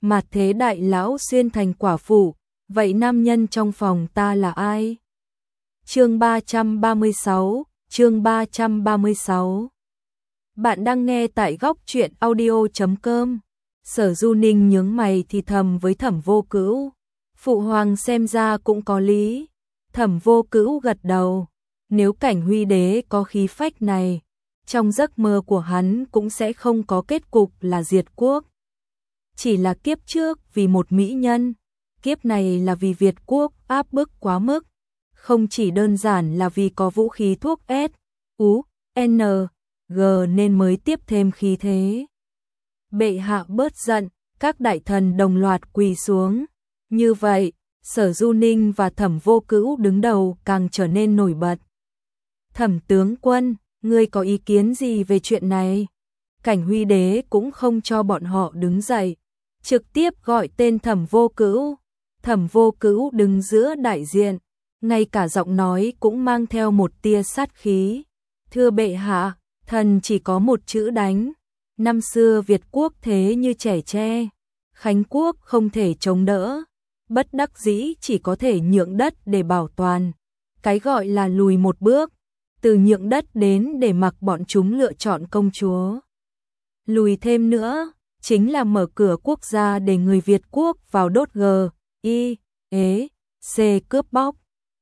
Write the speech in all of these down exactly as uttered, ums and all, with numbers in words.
mà thế đại lão xuyên thành quả phụ, vậy nam nhân trong phòng ta là ai? Chương ba trăm ba mươi sáu, chương ba trăm ba mươi sáu. Bạn đang nghe tại góc truyện audio chấm com. Sở Du Ninh nhướng mày thì thầm với Thẩm Vô Cữu. Phụ hoàng xem ra cũng có lý. Thẩm Vô Cữu gật đầu. Nếu Cảnh Huy Đế có khí phách này, trong giấc mơ của hắn cũng sẽ không có kết cục là diệt quốc. Chỉ là kiếp trước vì một mỹ nhân, kiếp này là vì Việt quốc áp bức quá mức. Không chỉ đơn giản là vì có vũ khí thuốc S, U, N, G nên mới tiếp thêm khí thế. Bệ hạ bớt giận, các đại thần đồng loạt quỳ xuống. Như vậy, Sở Du Ninh và Thẩm Vô Cữu đứng đầu càng trở nên nổi bật. Thẩm tướng quân, ngươi có ý kiến gì về chuyện này? Cảnh Huy Đế cũng không cho bọn họ đứng dậy, trực tiếp gọi tên Thẩm Vô Cữu. Thẩm Vô Cữu đứng giữa đại diện, ngay cả giọng nói cũng mang theo một tia sát khí. Thưa bệ hạ, thần chỉ có một chữ đánh. Năm xưa Việt quốc thế như trẻ tre, Khánh quốc không thể chống đỡ, bất đắc dĩ chỉ có thể nhượng đất để bảo toàn. Cái gọi là lùi một bước, từ nhượng đất đến để mặc bọn chúng lựa chọn công chúa. Lùi thêm nữa, chính là mở cửa quốc gia để người Việt quốc vào đốt G, I, ế, C cướp bóc.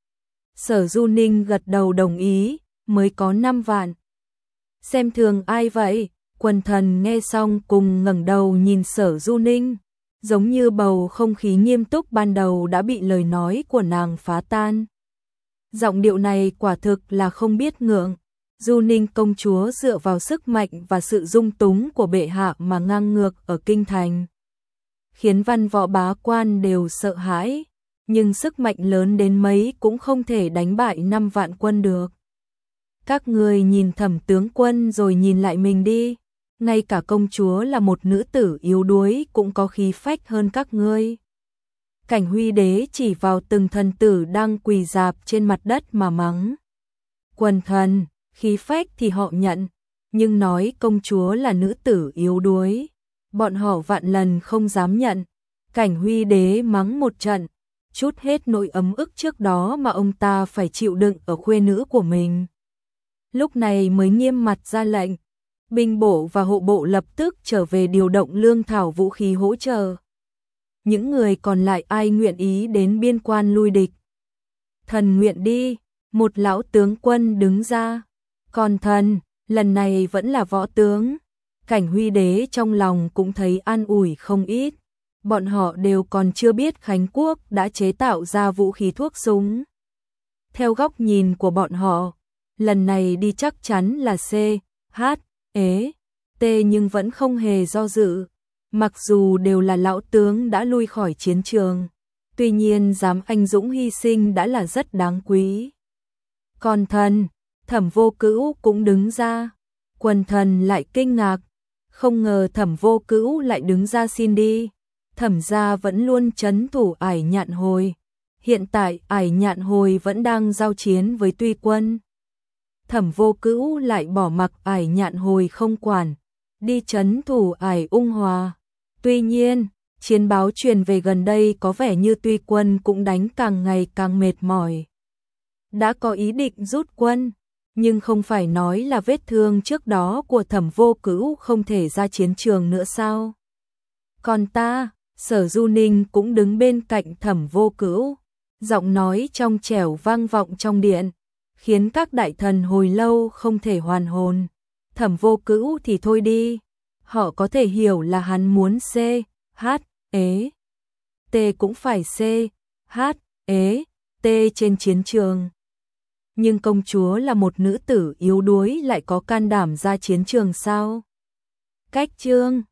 Sở Du Ninh gật đầu đồng ý, mới có năm vạn. Xem thường ai vậy? Quần thần nghe xong cùng ngẩng đầu nhìn Sở Du Ninh, giống như bầu không khí nghiêm túc ban đầu đã bị lời nói của nàng phá tan. Giọng điệu này quả thực là không biết ngượng. Du Ninh công chúa dựa vào sức mạnh và sự dung túng của bệ hạ mà ngang ngược ở kinh thành, khiến văn võ bá quan đều sợ hãi, nhưng sức mạnh lớn đến mấy cũng không thể đánh bại năm vạn quân được. Các người nhìn Thẩm tướng quân rồi nhìn lại mình đi, ngay cả công chúa là một nữ tử yếu đuối cũng có khí phách hơn các ngươi. Cảnh Huy Đế chỉ vào từng thần tử đang quỳ rạp trên mặt đất mà mắng. Quần thần, khí phách thì họ nhận, nhưng nói công chúa là nữ tử yếu đuối, bọn họ vạn lần không dám nhận. Cảnh Huy Đế mắng một trận, chút hết nỗi ấm ức trước đó mà ông ta phải chịu đựng ở khuê nữ của mình. Lúc này mới nghiêm mặt ra lệnh, binh bộ và hộ bộ lập tức trở về điều động lương thảo vũ khí hỗ trợ. Những người còn lại ai nguyện ý đến biên quan lui địch? Thần nguyện đi, một lão tướng quân đứng ra. Còn thần, lần này vẫn là võ tướng. Cảnh Huy Đế trong lòng cũng thấy an ủi không ít. Bọn họ đều còn chưa biết Khánh quốc đã chế tạo ra vũ khí thuốc súng. Theo góc nhìn của bọn họ, lần này đi chắc chắn là C, H, ế, T nhưng vẫn không hề do dự. Mặc dù đều là lão tướng đã lui khỏi chiến trường, tuy nhiên dám anh dũng hy sinh đã là rất đáng quý. Còn thần, Thẩm Vô Cữu cũng đứng ra. Quần thần lại kinh ngạc, không ngờ Thẩm Vô Cữu lại đứng ra xin đi. Thẩm gia vẫn luôn trấn thủ Ải Nhạn Hồi, hiện tại Ải Nhạn Hồi vẫn đang giao chiến với Tuy quân. Thẩm Vô Cữu lại bỏ mặc Ải Nhạn Hồi không quản, đi trấn thủ Ải Ung Hòa. Tuy nhiên, chiến báo truyền về gần đây có vẻ như Tuy quân cũng đánh càng ngày càng mệt mỏi, đã có ý định rút quân, nhưng không phải nói là vết thương trước đó của Thẩm Vô Cữu không thể ra chiến trường nữa sao? Còn ta, Sở Du Ninh cũng đứng bên cạnh Thẩm Vô Cữu, giọng nói trong trẻo vang vọng trong điện, khiến các đại thần hồi lâu không thể hoàn hồn. Thẩm Vô Cữu thì thôi đi, họ có thể hiểu là hắn muốn C, H, ế, T cũng phải C, H, ế, T trên chiến trường. Nhưng công chúa là một nữ tử yếu đuối lại có can đảm ra chiến trường sao? Cách chương